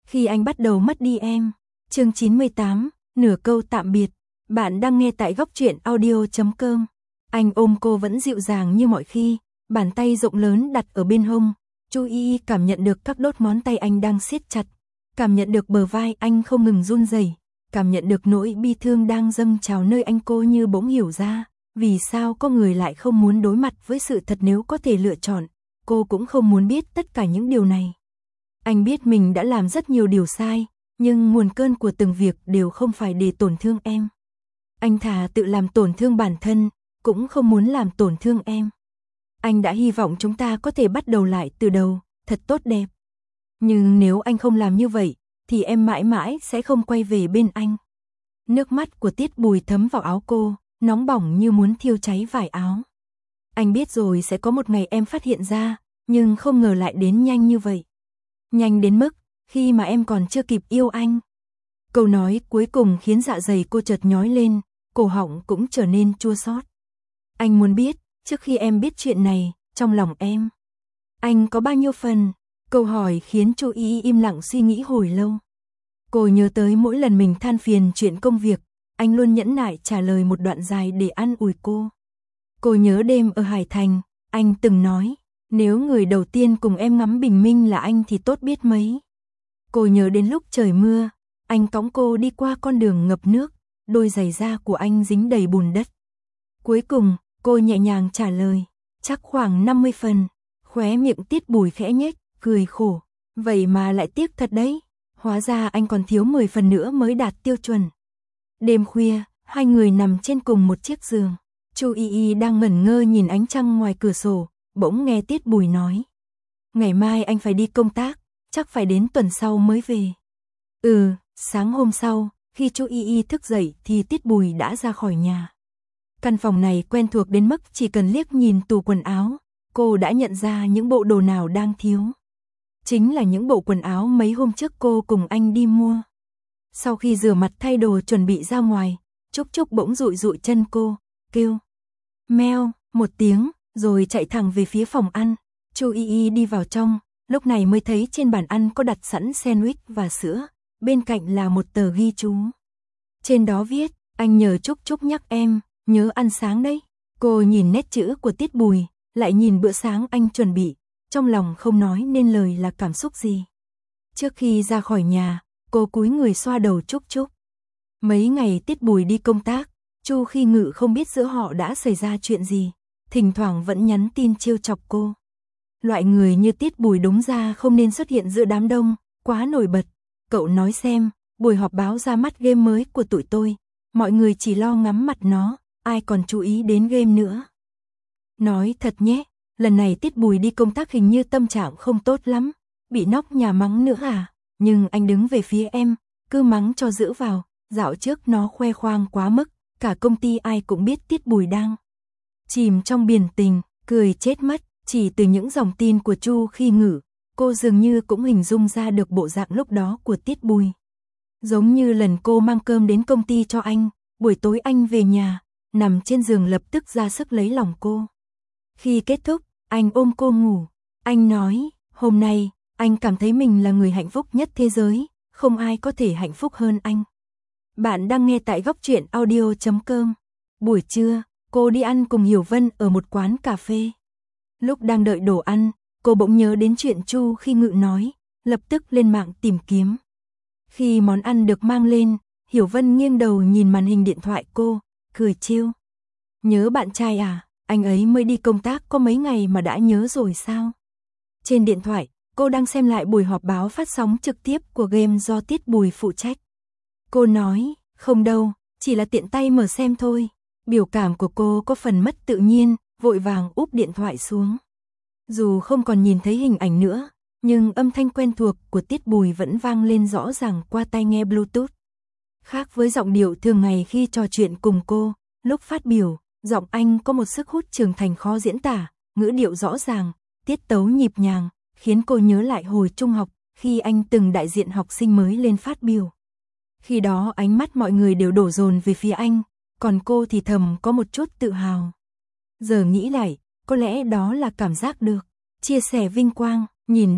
Khi anh bắt đầu mất đi em. Chương 98, nửa câu tạm biệt. Bạn đang nghe tại góc truyện audio.com. Anh ôm cô vẫn dịu dàng như mọi khi, bàn tay rộng lớn đặt ở bên hông. Chu Y cảm nhận được các đốt ngón tay anh đang siết chặt, cảm nhận được bờ vai anh không ngừng run rẩy, cảm nhận được nỗi bi thương đang dâng trào nơi anh. Cô như bỗng hiểu ra, vì sao có người lại không muốn đối mặt với sự thật nếu có thể lựa chọn. Cô cũng không muốn biết tất cả những điều này. Anh biết mình đã làm rất nhiều điều sai, nhưng nguồn cơn của từng việc đều không phải để tổn thương em. Anh thà tự làm tổn thương bản thân, cũng không muốn làm tổn thương em. Anh đã hy vọng chúng ta có thể bắt đầu lại từ đầu, thật tốt đẹp. Nhưng nếu anh không làm như vậy, thì em mãi mãi sẽ không quay về bên anh. Nước mắt của Tiết Bùi thấm vào áo cô, nóng bỏng như muốn thiêu cháy vải áo. Anh biết rồi sẽ có một ngày em phát hiện ra, nhưng không ngờ lại đến nhanh như vậy. Nhanh đến mức, khi mà em còn chưa kịp yêu anh. Câu nói cuối cùng khiến dạ dày cô chợt nhói lên, cổ họng cũng trở nên chua xót. Anh muốn biết, trước khi em biết chuyện này, trong lòng em, anh có bao nhiêu phần? Câu hỏi khiến Chu Y im lặng suy nghĩ hồi lâu. Cô nhớ tới mỗi lần mình than phiền chuyện công việc, anh luôn nhẫn nại trả lời một đoạn dài để an ủi cô. Cô nhớ đêm ở Hải Thành, anh từng nói, nếu người đầu tiên cùng em ngắm bình minh là anh thì tốt biết mấy. Cô nhớ đến lúc trời mưa, anh cõng cô đi qua con đường ngập nước, đôi giày da của anh dính đầy bùn đất. Cuối cùng, cô nhẹ nhàng trả lời, chắc khoảng 50 phần, khóe miệng Tiết Bùi khẽ nhếch, cười khổ, vậy mà lại tiếc thật đấy, hóa ra anh còn thiếu 10 phần nữa mới đạt tiêu chuẩn. Đêm khuya, hai người nằm trên cùng một chiếc giường, Chu Y đang ngẩn ngơ nhìn ánh trăng ngoài cửa sổ, bỗng nghe Tiết Bùi nói, ngày mai anh phải đi công tác, chắc phải đến tuần sau mới về. Sáng hôm sau, khi Chu Y thức dậy thì Tiết Bùi đã ra khỏi nhà. Căn phòng này quen thuộc đến mức chỉ cần liếc nhìn tủ quần áo, cô đã nhận ra những bộ đồ nào đang thiếu. Chính là những bộ quần áo mấy hôm trước cô cùng anh đi mua. Sau khi rửa mặt thay đồ chuẩn bị ra ngoài, Trúc Trúc bỗng dụi dụi chân cô, kêu meo một tiếng, rồi chạy thẳng về phía phòng ăn. Chu Y đi vào trong, lúc này mới thấy trên bàn ăn có đặt sẵn sandwich và sữa, bên cạnh là một tờ ghi chú. Trên đó viết, anh nhờ Trúc Trúc nhắc em, nhớ ăn sáng đấy. Cô nhìn nét chữ của Tiết Bùi, lại nhìn bữa sáng anh chuẩn bị, trong lòng không nói nên lời là cảm xúc gì. Trước khi ra khỏi nhà, cô cúi người xoa đầu Trúc Trúc. Mấy ngày Tiết Bùi đi công tác, Chu Khi Ngự không biết giữa họ đã xảy ra chuyện gì, thỉnh thoảng vẫn nhắn tin trêu chọc cô. Loại người như Tiết Bùi đúng ra không nên xuất hiện giữa đám đông, quá nổi bật. Cậu nói xem, buổi họp báo ra mắt game mới của tụi tôi, mọi người chỉ lo ngắm mặt nó, ai còn chú ý đến game nữa. Nói thật nhé, lần này Tiết Bùi đi công tác hình như tâm trạng không tốt lắm, bị nóc nhà mắng nữa à, nhưng anh đứng về phía em, cứ mắng cho giữ vào, dạo trước nó khoe khoang quá mức, cả công ty ai cũng biết Tiết Bùi đang chìm trong biển tình, cười chết mất. Chỉ từ những dòng tin của Chu Khi Ngự, cô dường như cũng hình dung ra được bộ dạng lúc đó của Tiết Bùi. Giống như lần cô mang cơm đến công ty cho anh, buổi tối anh về nhà, nằm trên giường lập tức ra sức lấy lòng cô. Khi kết thúc, anh ôm cô ngủ. Anh nói, hôm nay, anh cảm thấy mình là người hạnh phúc nhất thế giới, không ai có thể hạnh phúc hơn anh. Bạn đang nghe tại góc truyện audio.com. Buổi trưa, cô đi ăn cùng Hiểu Vân ở một quán cà phê. Lúc đang đợi đồ ăn, cô bỗng nhớ đến chuyện Chu Khi Ngự nói, lập tức lên mạng tìm kiếm. Khi món ăn được mang lên, Hiểu Vân nghiêng đầu nhìn màn hình điện thoại cô, cười trêu. Nhớ bạn trai à, anh ấy mới đi công tác có mấy ngày mà đã nhớ rồi sao? Trên điện thoại, cô đang xem lại buổi họp báo phát sóng trực tiếp của game do Tiết Bùi phụ trách. Cô nói, không đâu, chỉ là tiện tay mở xem thôi. Biểu cảm của cô có phần mất tự nhiên, vội vàng úp điện thoại xuống. Dù không còn nhìn thấy hình ảnh nữa, nhưng âm thanh quen thuộc của Tiết Bùi vẫn vang lên rõ ràng qua tai nghe Bluetooth. Khác với giọng điệu thường ngày khi trò chuyện cùng cô, lúc phát biểu, giọng anh có một sức hút trưởng thành khó diễn tả, ngữ điệu rõ ràng, tiết tấu nhịp nhàng, khiến cô nhớ lại hồi trung học, khi anh từng đại diện học sinh mới lên phát biểu. Khi đó ánh mắt mọi người đều đổ dồn về phía anh, còn cô thì thầm có một chút tự hào. Giờ nghĩ lại, có lẽ đó là cảm giác được chia sẻ vinh quang, nhìn đi,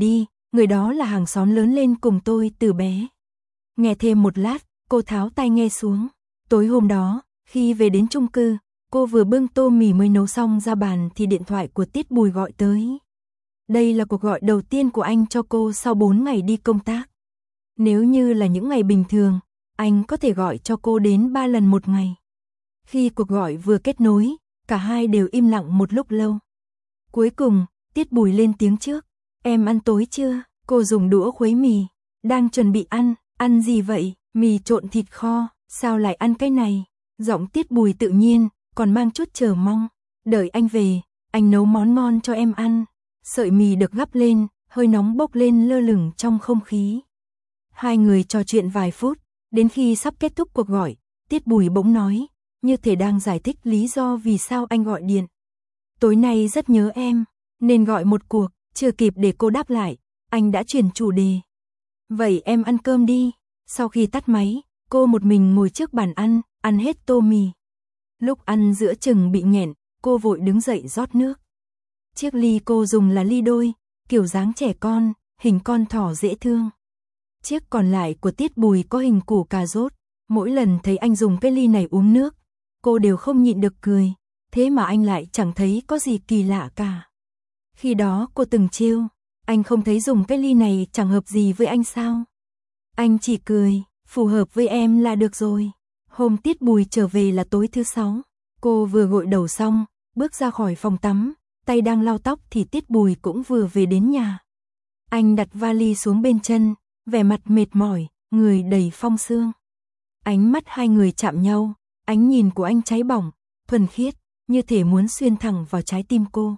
người đó là hàng xóm lớn lên cùng tôi từ bé. Nghe thêm một lát, cô tháo tai nghe xuống. Tối hôm đó, khi về đến chung cư, cô vừa bưng tô mì mới nấu xong ra bàn thì điện thoại của Tiết Bùi gọi tới. Đây là cuộc gọi đầu tiên của anh cho cô sau 4 ngày đi công tác. Nếu như là những ngày bình thường, anh có thể gọi cho cô đến 3 lần một ngày. Khi cuộc gọi vừa kết nối, cả hai đều im lặng một lúc lâu. Cuối cùng, Tiết Bùi lên tiếng trước. Em ăn tối chưa? Cô dùng đũa khuấy mì. Đang chuẩn bị ăn. Ăn gì vậy? Mì trộn thịt kho. Sao lại ăn cái này? Giọng Tiết Bùi tự nhiên, còn mang chút chờ mong. Đợi anh về, anh nấu món ngon cho em ăn. Sợi mì được gắp lên, hơi nóng bốc lên lơ lửng trong không khí. Hai người trò chuyện vài phút, đến khi sắp kết thúc cuộc gọi, Tiết Bùi bỗng nói, như thể đang giải thích lý do vì sao anh gọi điện. Tối nay rất nhớ em, nên gọi một cuộc, chưa kịp để cô đáp lại, anh đã chuyển chủ đề. Vậy em ăn cơm đi. Sau khi tắt máy, cô một mình ngồi trước bàn ăn hết tô mì. Lúc ăn giữa chừng bị nghẹn, cô vội đứng dậy rót nước. Chiếc ly cô dùng là ly đôi, kiểu dáng trẻ con, hình con thỏ dễ thương. Chiếc còn lại của Tiết Bùi có hình củ cà rốt. Mỗi lần thấy anh dùng cái ly này uống nước, cô đều không nhịn được cười. Thế mà anh lại chẳng thấy có gì kỳ lạ cả. Khi đó cô từng trêu, anh không thấy dùng cái ly này chẳng hợp gì với anh sao? Anh chỉ cười, phù hợp với em là được rồi. Hôm Tiết Bùi trở về là tối thứ 6. Cô vừa gội đầu xong, bước ra khỏi phòng tắm, tay đang lau tóc thì Tiết Bùi cũng vừa về đến nhà. Anh đặt vali xuống bên chân, vẻ mặt mệt mỏi, người đầy phong sương. Ánh mắt hai người chạm nhau, ánh nhìn của anh cháy bỏng, thuần khiết, như thể muốn xuyên thẳng vào trái tim cô.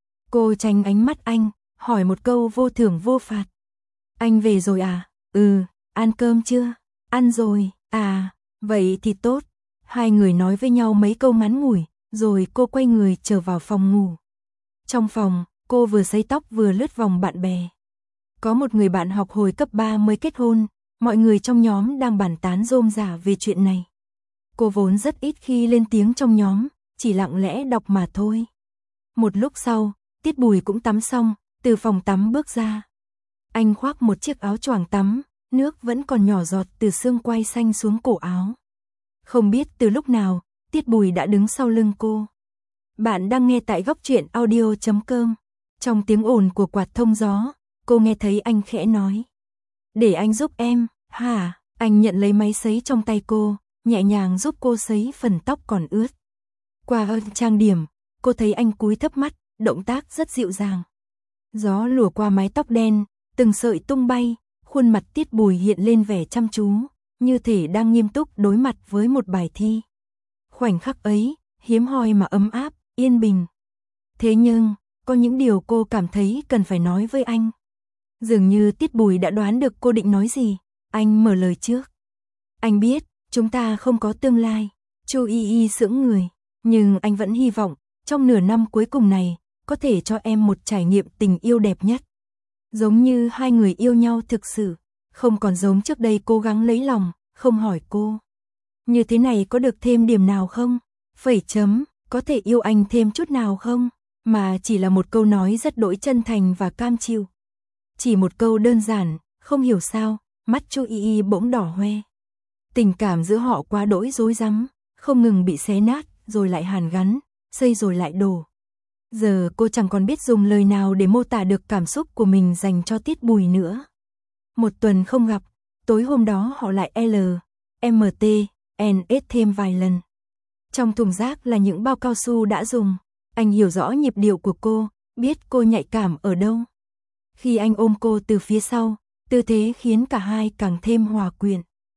Cô tránh ánh mắt anh, hỏi một câu vô thưởng vô phạt. Anh về rồi à? Ừ, ăn cơm chưa? Ăn rồi, à, vậy thì tốt. Hai người nói với nhau mấy câu ngắn ngủi, rồi cô quay người trở vào phòng ngủ. Trong phòng, cô vừa sấy tóc vừa lướt vòng bạn bè. Có một người bạn học hồi cấp 3 mới kết hôn, mọi người trong nhóm đang bàn tán rôm rả về chuyện này. Cô vốn rất ít khi lên tiếng trong nhóm, chỉ lặng lẽ đọc mà thôi. Một lúc sau, Tiết Bùi cũng tắm xong, từ phòng tắm bước ra. Anh khoác một chiếc áo choàng tắm, nước vẫn còn nhỏ giọt từ xương quai xanh xuống cổ áo. Không biết từ lúc nào, Tiết Bùi đã đứng sau lưng cô. Bạn đang nghe tại góc truyện audio.com. Trong tiếng ồn của quạt thông gió, cô nghe thấy anh khẽ nói. Để anh giúp em, hả? Anh nhận lấy máy sấy trong tay cô, nhẹ nhàng giúp cô sấy phần tóc còn ướt. Qua trang điểm, cô thấy anh cúi thấp mắt, động tác rất dịu dàng. Gió lùa qua mái tóc đen, từng sợi tung bay, khuôn mặt Tiết Bùi hiện lên vẻ chăm chú, như thể đang nghiêm túc đối mặt với một bài thi. Khoảnh khắc ấy, hiếm hoi mà ấm áp, yên bình. Thế nhưng, có những điều cô cảm thấy cần phải nói với anh. Dường như Tiết Bùi đã đoán được cô định nói gì, anh mở lời trước. Anh biết, chúng ta không có tương lai. Chu Y Y sững người, nhưng anh vẫn hy vọng, trong nửa năm cuối cùng này, có thể cho em một trải nghiệm tình yêu đẹp nhất. Giống như hai người yêu nhau thực sự, không còn giống trước đây cố gắng lấy lòng, không hỏi cô. Như thế này có được thêm điểm nào không? Phẩy chấm, có thể yêu anh thêm chút nào không? Mà chỉ là một câu nói rất đỗi chân thành và cam chịu. Chỉ một câu đơn giản, không hiểu sao, mắt Chu Y Y bỗng đỏ hoe. Tình cảm giữa họ quá đỗi rối rắm, không ngừng bị xé nát, rồi lại hàn gắn, xây rồi lại đổ. Giờ cô chẳng còn biết dùng lời nào để mô tả được cảm xúc của mình dành cho Tiết Bùi nữa. Một tuần không gặp, tối hôm đó họ lại LMT, NS thêm vài lần. Trong thùng rác là những bao cao su đã dùng. Anh hiểu rõ nhịp điệu của cô, biết cô nhạy cảm ở đâu. Khi anh ôm cô từ phía sau, tư thế khiến cả hai càng thêm hòa quyện.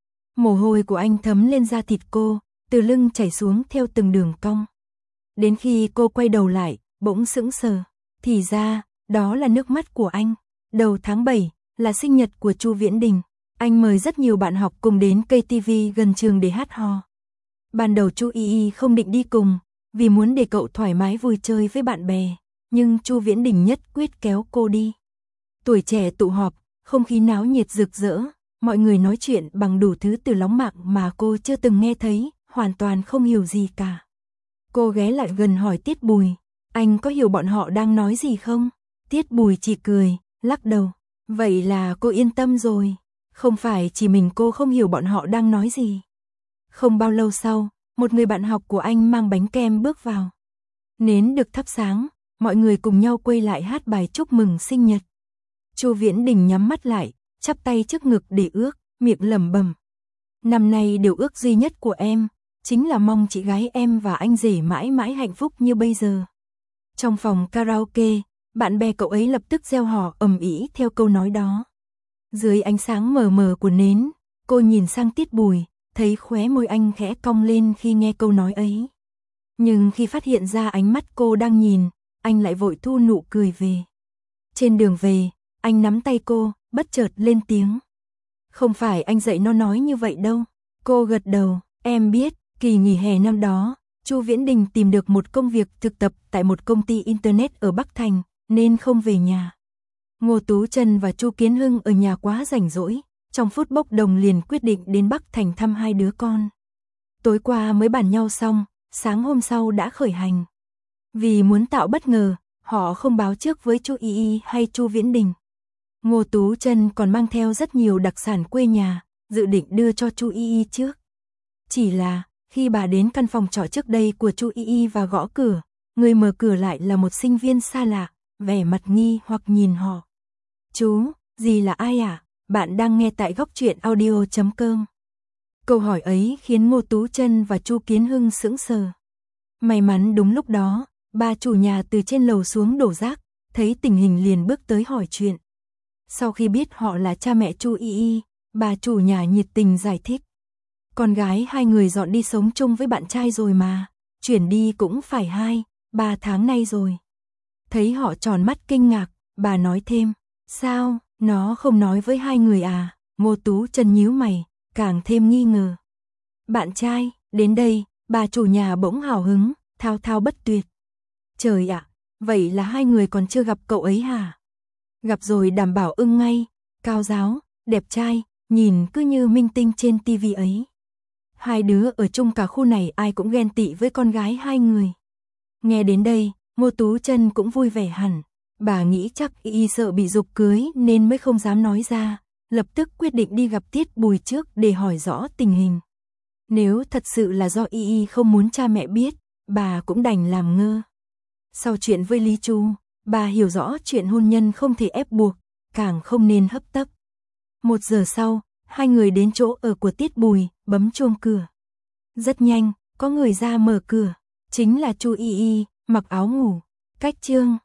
Mồ hôi của anh thấm lên da thịt cô, từ lưng chảy xuống theo từng đường cong. Đến khi cô quay đầu lại, bỗng sững sờ. Thì ra, đó là nước mắt của anh. Đầu tháng 7, là sinh nhật của Chu Viễn Đình. Anh mời rất nhiều bạn học cùng đến KTV gần trường để hát hò. Ban đầu Chu Y Y không định đi cùng, vì muốn để cậu thoải mái vui chơi với bạn bè. Nhưng Chu Viễn Đình nhất quyết kéo cô đi. Tuổi trẻ tụ họp, không khí náo nhiệt rực rỡ. Mọi người nói chuyện bằng đủ thứ từ lóng mạng mà cô chưa từng nghe thấy, hoàn toàn không hiểu gì cả. Cô ghé lại gần hỏi Tiết Bùi, anh có hiểu bọn họ đang nói gì không? Tiết Bùi chỉ cười, lắc đầu. Vậy là cô yên tâm rồi, không phải chỉ mình cô không hiểu bọn họ đang nói gì. Không bao lâu sau, một người bạn học của anh mang bánh kem bước vào. Nến được thắp sáng, mọi người cùng nhau quay lại hát bài chúc mừng sinh nhật. Chu Viễn Đình nhắm mắt lại, chắp tay trước ngực để ước, miệng lẩm bẩm. Năm nay điều ước duy nhất của em, chính là mong chị gái em và anh rể mãi mãi hạnh phúc như bây giờ. Trong phòng karaoke, bạn bè cậu ấy lập tức reo hò ầm ĩ theo câu nói đó. Dưới ánh sáng mờ mờ của nến, cô nhìn sang Tiết Bùi, thấy khóe môi anh khẽ cong lên khi nghe câu nói ấy. Nhưng khi phát hiện ra ánh mắt cô đang nhìn, anh lại vội thu nụ cười về. Trên đường về, anh nắm tay cô, bất chợt lên tiếng. Không phải anh dạy nó nói như vậy đâu. Cô gật đầu, em biết, kỳ nghỉ hè năm đó, Chu Viễn Đình tìm được một công việc thực tập tại một công ty Internet ở Bắc Thành, nên không về nhà. Ngô Tú Trân và Chu Kiến Hưng ở nhà quá rảnh rỗi, trong phút bốc đồng liền quyết định đến Bắc Thành thăm hai đứa con. Tối qua mới bàn nhau xong, sáng hôm sau đã khởi hành. Vì muốn tạo bất ngờ, họ không báo trước với Chu Y Y hay Chu Viễn Đình. Ngô Tú Trân còn mang theo rất nhiều đặc sản quê nhà, dự định đưa cho Chu Y Y trước. Chỉ là, khi bà đến căn phòng trọ trước đây của Chu Y Y và gõ cửa, người mở cửa lại là một sinh viên xa lạ, vẻ mặt nghi hoặc nhìn họ. Chú, dì là ai ạ? Bạn đang nghe tại góc truyện audio.com. Câu hỏi ấy khiến Ngô Tú Trân và Chu Kiến Hưng sững sờ. May mắn đúng lúc đó, bà chủ nhà từ trên lầu xuống đổ rác, thấy tình hình liền bước tới hỏi chuyện. Sau khi biết họ là cha mẹ Chu Y Y, bà chủ nhà nhiệt tình giải thích. Con gái hai người dọn đi sống chung với bạn trai rồi mà, chuyển đi cũng phải 2-3 tháng nay rồi. Thấy họ tròn mắt kinh ngạc, bà nói thêm, sao, nó không nói với hai người à? Ngô Tú Trân nhíu mày, càng thêm nghi ngờ. Bạn trai, đến đây, bà chủ nhà bỗng hào hứng, thao thao bất tuyệt. Trời ạ, vậy là hai người còn chưa gặp cậu ấy hả? Gặp rồi đảm bảo ưng ngay, cao ráo, đẹp trai, nhìn cứ như minh tinh trên tivi ấy. Hai đứa ở chung cả khu này ai cũng ghen tị với con gái hai người. Nghe đến đây, Ngô Tú Trân cũng vui vẻ hẳn. Bà nghĩ chắc Y sợ bị giục cưới nên mới không dám nói ra, lập tức quyết định đi gặp Tiết Bùi trước để hỏi rõ tình hình. Nếu thật sự là do Y không muốn cha mẹ biết, bà cũng đành làm ngơ. Sau chuyện với Lý Chu, bà hiểu rõ chuyện hôn nhân không thể ép buộc, càng không nên hấp tấp. 1 giờ sau, hai người đến chỗ ở của Tiết Bùi, bấm chuông cửa. Rất nhanh, có người ra mở cửa, chính là Chu Y Y, mặc áo ngủ. Cách chương